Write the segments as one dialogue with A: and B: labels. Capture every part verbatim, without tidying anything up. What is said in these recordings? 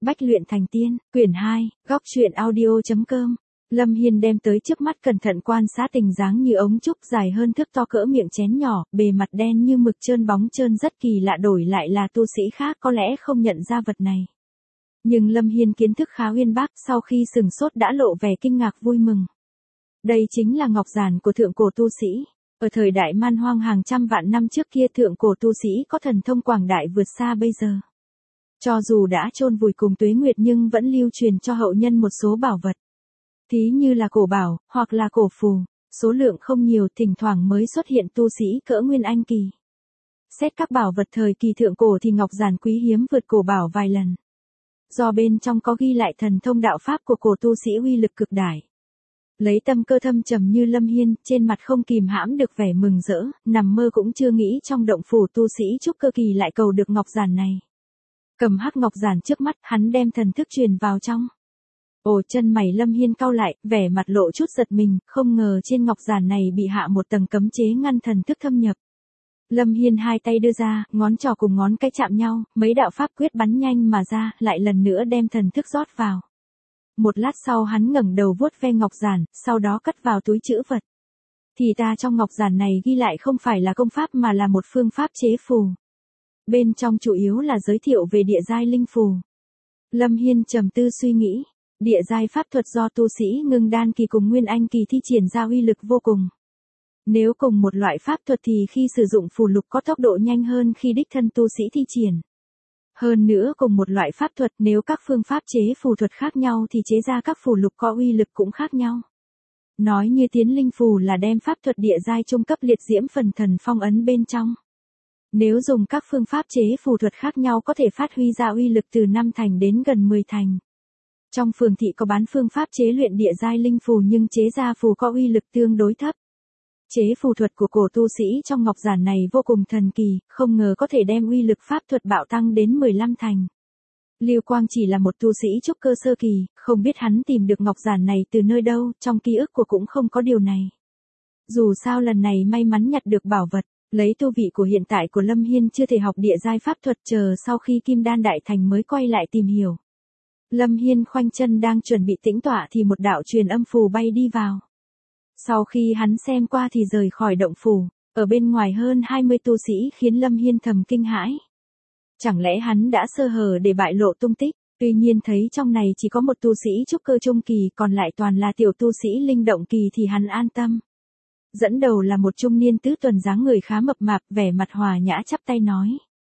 A: Bách luyện thành tiên, quyển hai, góc truyện audio.com. Lâm Hiên đem tới trước mắt cẩn thận quan sát tình dáng như ống trúc dài hơn thước to cỡ miệng chén nhỏ, bề mặt đen như mực trơn bóng trơn rất kỳ lạ, đổi lại là tu sĩ khác có lẽ không nhận ra vật này. Nhưng Lâm Hiên kiến thức khá uyên bác, sau khi sừng sốt đã lộ vẻ kinh ngạc vui mừng. Đây chính là ngọc giản của thượng cổ tu sĩ. Ở thời đại man hoang hàng trăm vạn năm trước kia, thượng cổ tu sĩ có thần thông quảng đại vượt xa bây giờ. Cho dù đã chôn vùi cùng tuế nguyệt nhưng vẫn lưu truyền cho hậu nhân một số bảo vật. Thí như là cổ bảo, hoặc là cổ phù, số lượng không nhiều, thỉnh thoảng mới xuất hiện tu sĩ cỡ nguyên anh kỳ. Xét các bảo vật thời kỳ thượng cổ thì ngọc giản quý hiếm vượt cổ bảo vài lần. Do bên trong có ghi lại thần thông đạo pháp của cổ tu sĩ uy lực cực đại. Lấy tâm cơ thâm trầm như Lâm Hiên, trên mặt không kìm hãm được vẻ mừng rỡ, nằm mơ cũng chưa nghĩ trong động phủ tu sĩ trúc cơ kỳ lại cầu được ngọc giản này. Cầm hắc ngọc giản trước mắt, hắn đem thần thức truyền vào trong. Ồ, chân mày Lâm Hiên cau lại, vẻ mặt lộ chút giật mình, không ngờ trên ngọc giản này bị hạ một tầng cấm chế ngăn thần thức thâm nhập. Lâm Hiên hai tay đưa ra, ngón trỏ cùng ngón cái chạm nhau, mấy đạo pháp quyết bắn nhanh mà ra, lại lần nữa đem thần thức rót vào. Một lát sau hắn ngẩng đầu vuốt ve ngọc giản, sau đó cất vào túi trữ vật. Thì ta trong ngọc giản này ghi lại không phải là công pháp mà là một phương pháp chế phù. Bên trong chủ yếu là giới thiệu về địa giai linh phù. Lâm Hiên trầm tư suy nghĩ, địa giai pháp thuật do tu sĩ ngưng đan kỳ cùng nguyên anh kỳ thi triển ra uy lực vô cùng. Nếu cùng một loại pháp thuật thì khi sử dụng phù lục có tốc độ nhanh hơn khi đích thân tu sĩ thi triển. Hơn nữa cùng một loại pháp thuật, nếu các phương pháp chế phù thuật khác nhau thì chế ra các phù lục có uy lực cũng khác nhau. Nói như tiến linh phù là đem pháp thuật địa giai trung cấp liệt diễm phần thần phong ấn bên trong. Nếu dùng các phương pháp chế phù thuật khác nhau có thể phát huy ra uy lực từ năm thành đến gần mười thành. Trong phường thị có bán phương pháp chế luyện địa giai linh phù nhưng chế ra phù có uy lực tương đối thấp. Chế phù thuật của cổ tu sĩ trong ngọc giản này vô cùng thần kỳ, không ngờ có thể đem uy lực pháp thuật bạo tăng đến mười lăm thành. Lưu Quang chỉ là một tu sĩ trúc cơ sơ kỳ, không biết hắn tìm được ngọc giản này từ nơi đâu, trong ký ức của cũng không có điều này. Dù sao lần này may mắn nhặt được bảo vật, lấy tu vị của hiện tại của Lâm Hiên chưa thể học địa giai pháp thuật, chờ sau khi kim đan đại thành mới quay lại tìm hiểu. Lâm Hiên khoanh chân đang chuẩn bị tĩnh tọa thì một đạo truyền âm phù bay đi vào. Sau khi hắn xem qua thì rời khỏi động phủ, ở bên ngoài hơn hai mươi tu sĩ khiến Lâm Hiên thầm kinh hãi. Chẳng lẽ hắn đã sơ hở để bại lộ tung tích, tuy nhiên thấy trong này chỉ có một tu sĩ trúc cơ trung kỳ còn lại toàn là tiểu tu sĩ linh động kỳ thì hắn an tâm. Dẫn đầu là một trung niên tứ tuần dáng người khá mập mạp, vẻ mặt hòa nhã chắp tay nói.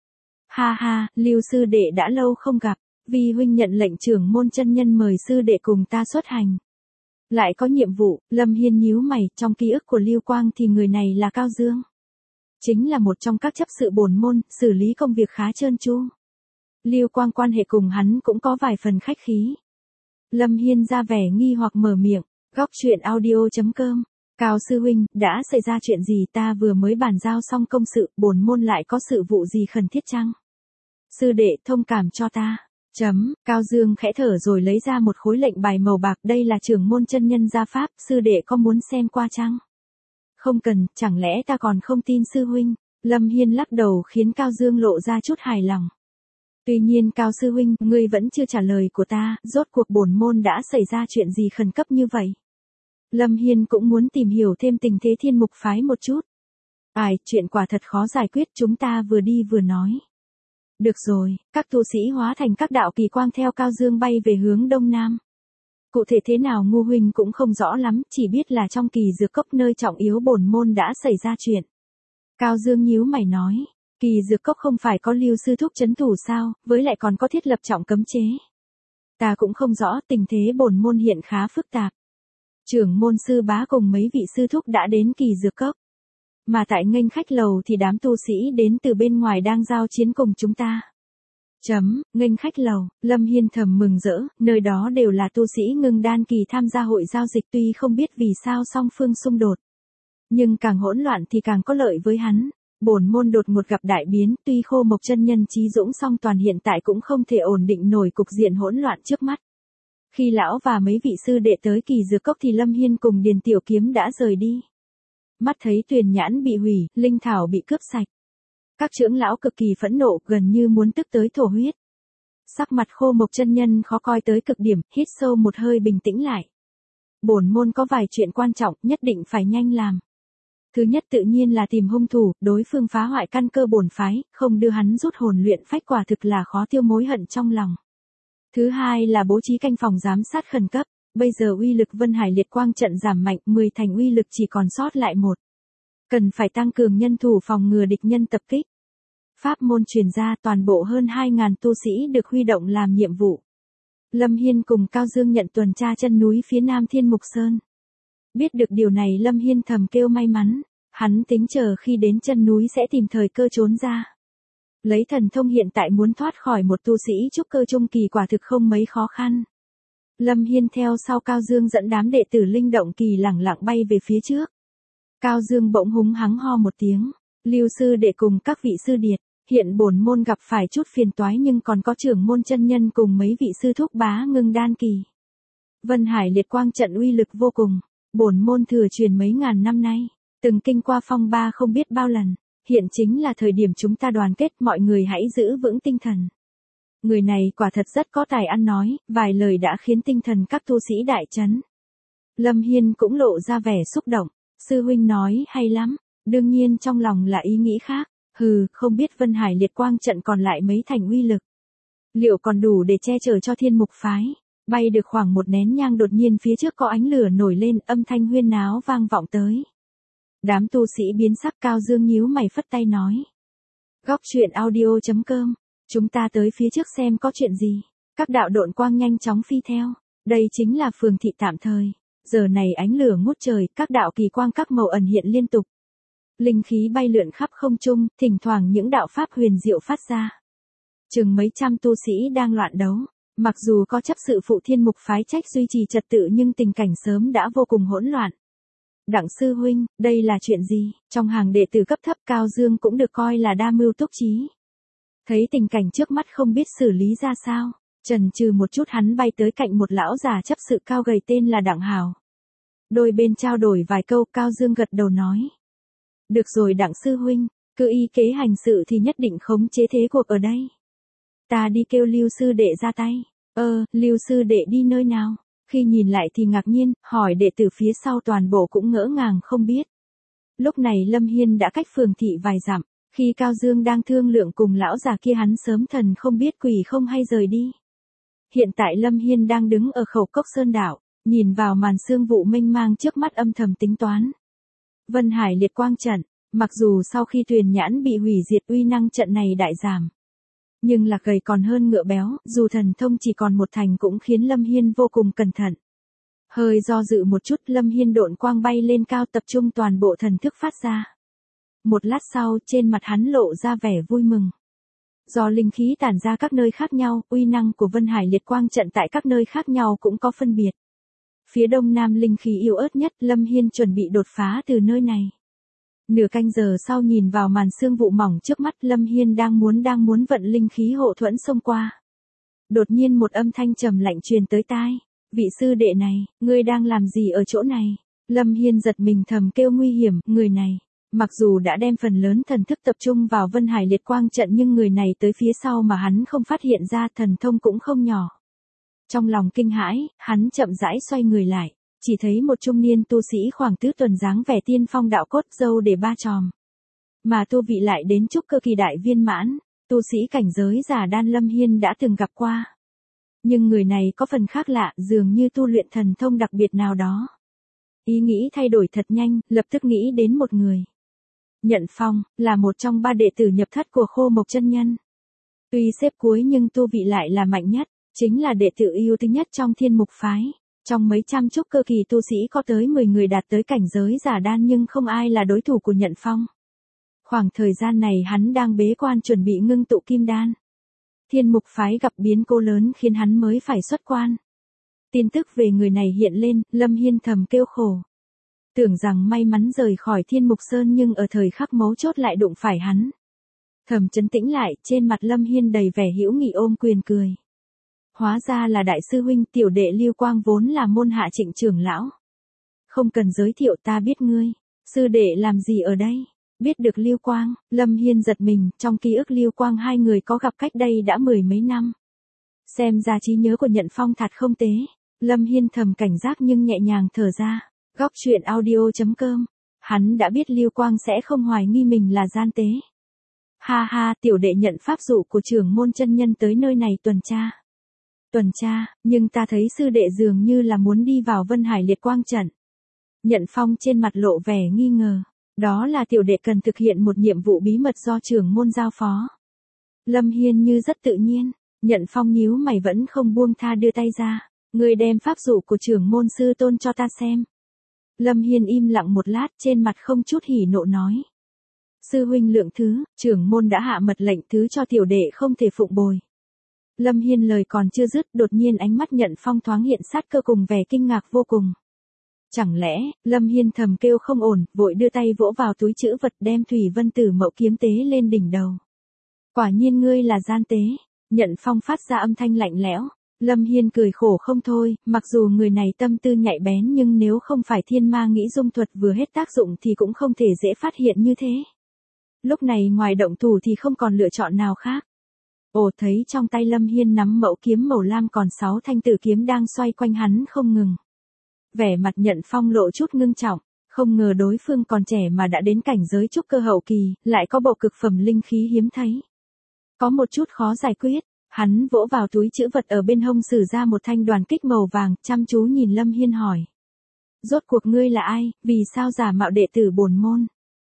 A: Ha ha, Lưu sư đệ đã lâu không gặp, vi huynh nhận lệnh trưởng môn chân nhân mời sư đệ cùng ta xuất hành. Lại có nhiệm vụ, Lâm Hiên nhíu mày, trong ký ức của Lưu Quang thì người này là Cao Dương. Chính là một trong các chấp sự bổn môn, xử lý công việc khá trơn tru. Lưu Quang quan hệ cùng hắn cũng có vài phần khách khí. Lâm Hiên ra vẻ nghi hoặc mở miệng, góc truyện audio.com. Cao sư huynh, đã xảy ra chuyện gì, ta vừa mới bàn giao xong công sự, bổn môn lại có sự vụ gì khẩn thiết chăng? Sư đệ thông cảm cho ta. Chấm, Cao Dương khẽ thở rồi lấy ra một khối lệnh bài màu bạc, đây là trưởng môn chân nhân gia pháp, sư đệ có muốn xem qua chăng? Không cần, chẳng lẽ ta còn không tin sư huynh? Lâm Hiên lắc đầu khiến Cao Dương lộ ra chút hài lòng. Tuy nhiên Cao sư huynh, ngươi vẫn chưa trả lời của ta, rốt cuộc bổn môn đã xảy ra chuyện gì khẩn cấp như vậy? Lâm Hiên cũng muốn tìm hiểu thêm tình thế thiên mục phái một chút. Ai, chuyện quả thật khó giải quyết, chúng ta vừa đi vừa nói. Được rồi, các tu sĩ hóa thành các đạo kỳ quang theo Cao Dương bay về hướng đông nam. Cụ thể thế nào Ngô huynh cũng không rõ lắm, chỉ biết là trong kỳ dược cốc nơi trọng yếu bổn môn đã xảy ra chuyện. Cao Dương nhíu mày nói, kỳ dược cốc không phải có Lưu sư thúc trấn thủ sao, với lại còn có thiết lập trọng cấm chế. Ta cũng không rõ, tình thế bổn môn hiện khá phức tạp. Trưởng môn sư bá cùng mấy vị sư thúc đã đến kỳ dược cốc. Mà tại nghênh khách lầu thì đám tu sĩ đến từ bên ngoài đang giao chiến cùng chúng ta. Chấm, nghênh khách lầu, Lâm Hiên thầm mừng rỡ, nơi đó đều là tu sĩ ngưng đan kỳ tham gia hội giao dịch, tuy không biết vì sao song phương xung đột. Nhưng càng hỗn loạn thì càng có lợi với hắn. Bổn môn đột ngột gặp đại biến, tuy Khô Mộc chân nhân chí dũng song toàn hiện tại cũng không thể ổn định nổi cục diện hỗn loạn trước mắt. Khi lão và mấy vị sư đệ tới kỳ dược cốc thì Lâm Hiên cùng Điền Tiểu Kiếm đã rời đi. Mắt thấy tuyền nhãn bị hủy, linh thảo bị cướp sạch. Các trưởng lão cực kỳ phẫn nộ, gần như muốn tức tới thổ huyết. Sắc mặt Khô Mộc chân nhân khó coi tới cực điểm, hít sâu một hơi bình tĩnh lại. Bổn môn có vài chuyện quan trọng, nhất định phải nhanh làm. Thứ nhất tự nhiên là tìm hung thủ, đối phương phá hoại căn cơ bổn phái, không đưa hắn rút hồn luyện phách quả thực là khó tiêu mối hận trong lòng. Thứ hai là bố trí canh phòng giám sát khẩn cấp, bây giờ uy lực Vân Hải Liệt Quang trận giảm mạnh, mười thành uy lực chỉ còn sót lại một. Cần phải tăng cường nhân thủ phòng ngừa địch nhân tập kích. Pháp môn truyền ra, toàn bộ hơn hai nghìn tu sĩ được huy động làm nhiệm vụ. Lâm Hiên cùng Cao Dương nhận tuần tra chân núi phía nam Thiên Mục Sơn. Biết được điều này Lâm Hiên thầm kêu may mắn, hắn tính chờ khi đến chân núi sẽ tìm thời cơ trốn ra. Lấy thần thông hiện tại muốn thoát khỏi một tu sĩ trúc cơ trung kỳ quả thực không mấy khó khăn. Lâm Hiên theo sau Cao Dương dẫn đám đệ tử linh động kỳ lẳng lặng bay về phía trước. Cao Dương bỗng húng hắng ho một tiếng, Lưu sư đệ cùng các vị sư điệt, hiện bổn môn gặp phải chút phiền toái nhưng còn có trưởng môn chân nhân cùng mấy vị sư thúc bá ngưng đan kỳ. Vân Hải Liệt Quang trận uy lực vô cùng, bổn môn thừa truyền mấy ngàn năm nay, từng kinh qua phong ba không biết bao lần, hiện chính là thời điểm chúng ta đoàn kết, mọi người hãy giữ vững tinh thần. Người này quả thật rất có tài ăn nói, vài lời đã khiến tinh thần các tu sĩ đại chấn. Lâm Hiên cũng lộ ra vẻ xúc động, sư huynh nói hay lắm, đương nhiên trong lòng là ý nghĩ khác, hừ, không biết Vân Hải Liệt Quang trận còn lại mấy thành uy lực. Liệu còn đủ để che chở cho Thiên Mục phái? Bay được khoảng một nén nhang đột nhiên phía trước có ánh lửa nổi lên, âm thanh huyên náo vang vọng tới. Đám tu sĩ biến sắc, Cao Dương nhíu mày phất tay nói. Góc truyện audio chấm com, chúng ta tới phía trước xem có chuyện gì. Các đạo độn quang nhanh chóng phi theo, đây chính là phường thị tạm thời. Giờ này ánh lửa ngút trời, các đạo kỳ quang các màu ẩn hiện liên tục. Linh khí bay lượn khắp không trung, thỉnh thoảng những đạo pháp huyền diệu phát ra. Chừng mấy trăm tu sĩ đang loạn đấu, mặc dù có chấp sự phụ Thiên Mục phái trách duy trì trật tự nhưng tình cảnh sớm đã vô cùng hỗn loạn. Đặng sư huynh, đây là chuyện gì? Trong hàng đệ tử cấp thấp Cao Dương cũng được coi là đa mưu túc trí. Thấy tình cảnh trước mắt không biết xử lý ra sao, chần chừ một chút hắn bay tới cạnh một lão già chấp sự cao gầy tên là Đặng Hào. Đôi bên trao đổi vài câu, Cao Dương gật đầu nói. Được rồi Đặng sư huynh, cứ y kế hành sự thì nhất định khống chế thế cuộc ở đây. Ta đi kêu Lưu sư đệ ra tay. Ơ, Lưu sư đệ đi nơi nào? Khi nhìn lại thì ngạc nhiên, hỏi đệ tử phía sau toàn bộ cũng ngỡ ngàng không biết. Lúc này Lâm Hiên đã cách phường thị vài dặm, khi Cao Dương đang thương lượng cùng lão già kia hắn sớm thần không biết quỷ không hay rời đi. Hiện tại Lâm Hiên đang đứng ở khẩu cốc sơn đảo, nhìn vào màn sương vụ mênh mang trước mắt âm thầm tính toán. Vân Hải Liệt Quang trận, mặc dù sau khi Tuyền Nhãn bị hủy diệt uy năng trận này đại giảm. Nhưng lạc gầy còn hơn ngựa béo, dù thần thông chỉ còn một thành cũng khiến Lâm Hiên vô cùng cẩn thận. Hơi do dự một chút Lâm Hiên độn quang bay lên cao tập trung toàn bộ thần thức phát ra. Một lát sau trên mặt hắn lộ ra vẻ vui mừng. Do linh khí tản ra các nơi khác nhau, uy năng của Vân Hải Liệt Quang trận tại các nơi khác nhau cũng có phân biệt. Phía đông nam linh khí yếu ớt nhất, Lâm Hiên chuẩn bị đột phá từ nơi này. Nửa canh giờ sau nhìn vào màn sương vụ mỏng trước mắt Lâm Hiên đang muốn đang muốn vận linh khí hộ thuẫn xông qua. Đột nhiên một âm thanh trầm lạnh truyền tới tai. Vị sư đệ này, ngươi đang làm gì ở chỗ này? Lâm Hiên giật mình thầm kêu nguy hiểm, người này. Mặc dù đã đem phần lớn thần thức tập trung vào Vân Hải Liệt Quang trận nhưng người này tới phía sau mà hắn không phát hiện ra thần thông cũng không nhỏ. Trong lòng kinh hãi, hắn chậm rãi xoay người lại. Chỉ thấy một trung niên tu sĩ khoảng tứ tuần dáng vẻ tiên phong đạo cốt râu để ba chòm. Mà tu vị lại đến trúc cơ kỳ đại viên mãn, tu sĩ cảnh giới giả đan Lâm Hiên đã từng gặp qua. Nhưng người này có phần khác lạ, dường như tu luyện thần thông đặc biệt nào đó. Ý nghĩ thay đổi thật nhanh, lập tức nghĩ đến một người. Nhận Phong, là một trong ba đệ tử nhập thất của Khô Mộc chân nhân. Tuy xếp cuối nhưng tu vị lại là mạnh nhất, chính là đệ tử ưu tú nhất trong Thiên Mục phái. Trong mấy trăm trúc cơ kỳ tu sĩ có tới mười người đạt tới cảnh giới giả đan nhưng không ai là đối thủ của Nhận Phong. Khoảng thời gian này hắn đang bế quan chuẩn bị ngưng tụ kim đan. Thiên Mục phái gặp biến cố lớn khiến hắn mới phải xuất quan. Tin tức về người này hiện lên, Lâm Hiên thầm kêu khổ. Tưởng rằng may mắn rời khỏi Thiên Mục Sơn nhưng ở thời khắc mấu chốt lại đụng phải hắn. Thầm trấn tĩnh lại, trên mặt Lâm Hiên đầy vẻ hữu nghị ôm quyền cười. Hóa ra là đại sư huynh, tiểu đệ Lưu Quang vốn là môn hạ Trịnh trưởng lão. Không cần giới thiệu, ta biết ngươi. Sư đệ làm gì ở đây? Biết được Lưu Quang, Lâm Hiên giật mình, trong ký ức Lưu Quang hai người có gặp cách đây đã mười mấy năm. Xem ra trí nhớ của Nhận Phong thật không tế. Lâm Hiên thầm cảnh giác nhưng nhẹ nhàng thở ra. Góc truyện audio chấm com. Hắn đã biết Lưu Quang sẽ không hoài nghi mình là gian tế. Ha ha, tiểu đệ nhận pháp dụ của trưởng môn chân nhân tới nơi này tuần tra. Tuần tra, nhưng ta thấy sư đệ dường như là muốn đi vào Vân Hải Liệt Quang trận. Nhận Phong trên mặt lộ vẻ nghi ngờ. Đó là tiểu đệ cần thực hiện một nhiệm vụ bí mật do trưởng môn giao phó. Lâm Hiên như rất tự nhiên. Nhận Phong nhíu mày vẫn không buông tha đưa tay ra. Người đem pháp dụ của trưởng môn sư tôn cho ta xem. Lâm Hiên im lặng một lát, trên mặt không chút hỉ nộ nói. Sư huynh lượng thứ, trưởng môn đã hạ mật lệnh thứ cho tiểu đệ không thể phụng bồi. Lâm Hiên lời còn chưa dứt, đột nhiên ánh mắt Nhận Phong thoáng hiện sát cơ cùng vẻ kinh ngạc vô cùng. Chẳng lẽ, Lâm Hiên thầm kêu không ổn, vội đưa tay vỗ vào túi trữ vật đem Thủy Vân Tử Mậu kiếm tế lên đỉnh đầu. Quả nhiên ngươi là gian tế. Nhận Phong phát ra âm thanh lạnh lẽo. Lâm Hiên cười khổ không thôi, mặc dù người này tâm tư nhạy bén nhưng nếu không phải thiên ma nghĩ dung thuật vừa hết tác dụng thì cũng không thể dễ phát hiện như thế. Lúc này ngoài động thủ thì không còn lựa chọn nào khác. Ồ, thấy trong tay Lâm Hiên nắm mẫu kiếm màu lam còn sáu thanh tử kiếm đang xoay quanh hắn không ngừng. Vẻ mặt Nhận Phong lộ chút ngưng trọng, không ngờ đối phương còn trẻ mà đã đến cảnh giới trúc cơ hậu kỳ, lại có bộ cực phẩm linh khí hiếm thấy. Có một chút khó giải quyết, hắn vỗ vào túi trữ vật ở bên hông sử ra một thanh đoàn kích màu vàng, chăm chú nhìn Lâm Hiên hỏi. Rốt cuộc ngươi là ai, vì sao giả mạo đệ tử bổn môn?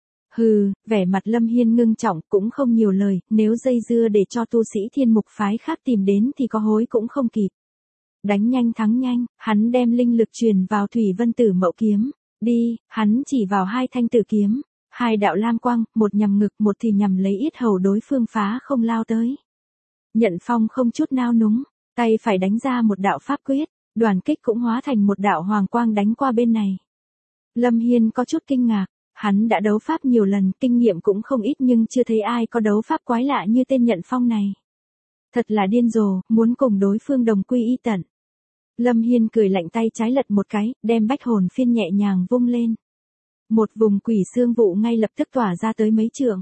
A: Hừ, vẻ mặt Lâm Hiên ngưng trọng cũng không nhiều lời, nếu dây dưa để cho tu sĩ thiên mục phái khác tìm đến thì có hối cũng không kịp. Đánh nhanh thắng nhanh, hắn đem linh lực truyền vào Thủy Vân Tử Mậu kiếm. Đi, hắn chỉ vào hai thanh tử kiếm. Hai đạo lam quang, một nhằm ngực một thì nhằm lấy yết hầu đối phương phá không lao tới. Nhận Phong không chút nao núng, tay phải đánh ra một đạo pháp quyết, đoàn kích cũng hóa thành một đạo hoàng quang đánh qua bên này. Lâm Hiên có chút kinh ngạc, hắn đã đấu pháp nhiều lần, kinh nghiệm cũng không ít nhưng chưa thấy ai có đấu pháp quái lạ như tên Nhận Phong này. Thật là điên rồ, muốn cùng đối phương đồng quy y tận. Lâm Hiên cười lạnh tay trái lật một cái, đem bách hồn phiên nhẹ nhàng vung lên. Một vùng quỷ xương vụ ngay lập tức tỏa ra tới mấy trượng.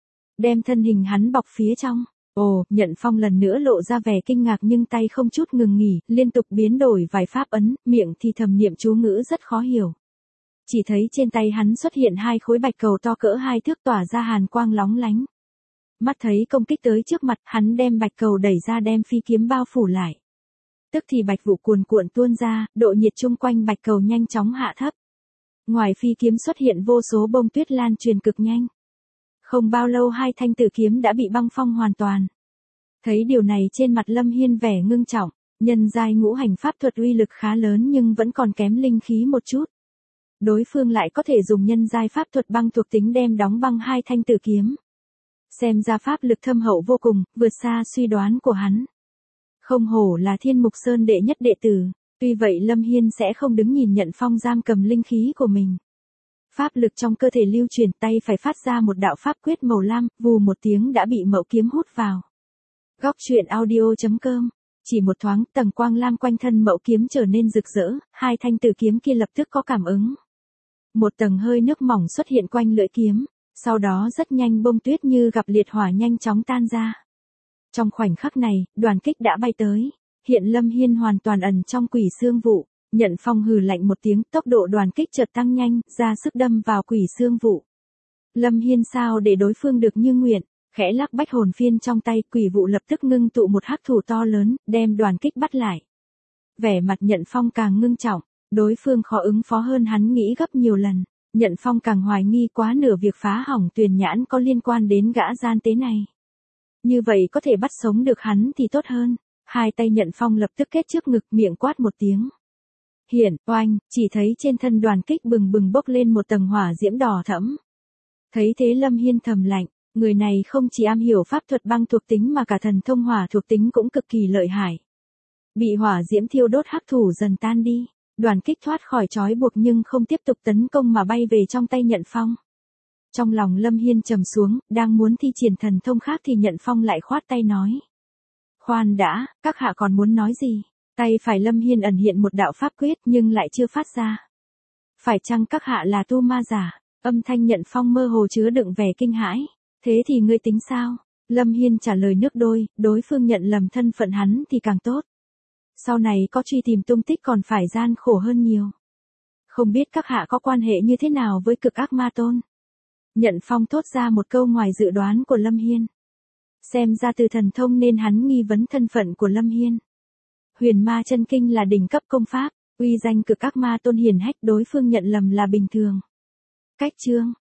A: Đem thân hình hắn bọc phía trong. Ồ, Nhận Phong lần nữa lộ ra vẻ kinh ngạc nhưng tay không chút ngừng nghỉ, liên tục biến đổi vài pháp ấn, miệng thì thầm niệm chú ngữ rất khó hiểu. Chỉ thấy trên tay hắn xuất hiện hai khối bạch cầu to cỡ hai thước tỏa ra hàn quang lóng lánh. Mắt thấy công kích tới trước mặt, hắn đem bạch cầu đẩy ra đem phi kiếm bao phủ lại. Tức thì bạch vụ cuồn cuộn tuôn ra, độ nhiệt chung quanh bạch cầu nhanh chóng hạ thấp. Ngoài phi kiếm xuất hiện vô số bông tuyết lan truyền cực nhanh. Không bao lâu hai thanh tử kiếm đã bị băng phong hoàn toàn. Thấy điều này trên mặt Lâm Hiên vẻ ngưng trọng, nhân giai ngũ hành pháp thuật uy lực khá lớn nhưng vẫn còn kém linh khí một chút. Đối phương lại có thể dùng nhân giai pháp thuật băng thuộc tính đem đóng băng hai thanh tử kiếm. Xem ra pháp lực thâm hậu vô cùng, vượt xa suy đoán của hắn. Không hổ là Thiên Mục Sơn đệ nhất đệ tử, tuy vậy Lâm Hiên sẽ không đứng nhìn Nhận Phong giam cầm linh khí của mình. Pháp lực trong cơ thể lưu chuyển, tay phải phát ra một đạo pháp quyết màu lam, vù một tiếng đã bị mậu kiếm hút vào. Góc truyện audio chấm com. Chỉ một thoáng, tầng quang lam quanh thân mậu kiếm trở nên rực rỡ, hai thanh tử kiếm kia lập tức có cảm ứng. Một tầng hơi nước mỏng xuất hiện quanh lưỡi kiếm, sau đó rất nhanh bông tuyết như gặp liệt hỏa nhanh chóng tan ra. Trong khoảnh khắc này, đoàn kích đã bay tới, hiện Lâm Hiên hoàn toàn ẩn trong quỷ xương vụ. Nhận Phong hừ lạnh một tiếng, tốc độ đoàn kích chợt tăng nhanh, ra sức đâm vào quỷ xương vụ. Lâm Hiên sao để đối phương được như nguyện, khẽ lắc bách hồn phiên trong tay, quỷ vụ lập tức ngưng tụ một hắc thủ to lớn, đem đoàn kích bắt lại. Vẻ mặt Nhận Phong càng ngưng trọng, đối phương khó ứng phó hơn hắn nghĩ gấp nhiều lần. Nhận Phong càng hoài nghi quá nửa việc phá hỏng Tuyền Nhãn có liên quan đến gã gian tế này. Như vậy có thể bắt sống được hắn thì tốt hơn. Hai tay Nhận Phong lập tức kết trước ngực, miệng quát một tiếng. Hiển, oanh, chỉ thấy trên thân đoàn kích bừng bừng bốc lên một tầng hỏa diễm đỏ thẫm. Thấy thế Lâm Hiên thầm lạnh, người này không chỉ am hiểu pháp thuật băng thuộc tính mà cả thần thông hỏa thuộc tính cũng cực kỳ lợi hại. Bị hỏa diễm thiêu đốt hắc thủ dần tan đi, đoàn kích thoát khỏi trói buộc nhưng không tiếp tục tấn công mà bay về trong tay Nhận Phong. Trong lòng Lâm Hiên trầm xuống, đang muốn thi triển thần thông khác thì Nhận Phong lại khoát tay nói. Khoan đã, các hạ còn muốn nói gì? Tay phải Lâm Hiên ẩn hiện một đạo pháp quyết nhưng lại chưa phát ra. Phải chăng các hạ là tu ma giả? Âm thanh Nhận Phong mơ hồ chứa đựng vẻ kinh hãi. Thế thì ngươi tính sao? Lâm Hiên trả lời nước đôi, đối phương nhận lầm thân phận hắn thì càng tốt. Sau này có truy tìm tung tích còn phải gian khổ hơn nhiều. Không biết các hạ có quan hệ như thế nào với cực ác ma tôn? Nhận Phong thốt ra một câu ngoài dự đoán của Lâm Hiên. Xem ra từ thần thông nên hắn nghi vấn thân phận của Lâm Hiên. Huyền ma chân kinh là đỉnh cấp công pháp, uy danh cực ác ma tôn hiển hách, đối phương nhận lầm là bình thường. Cách chương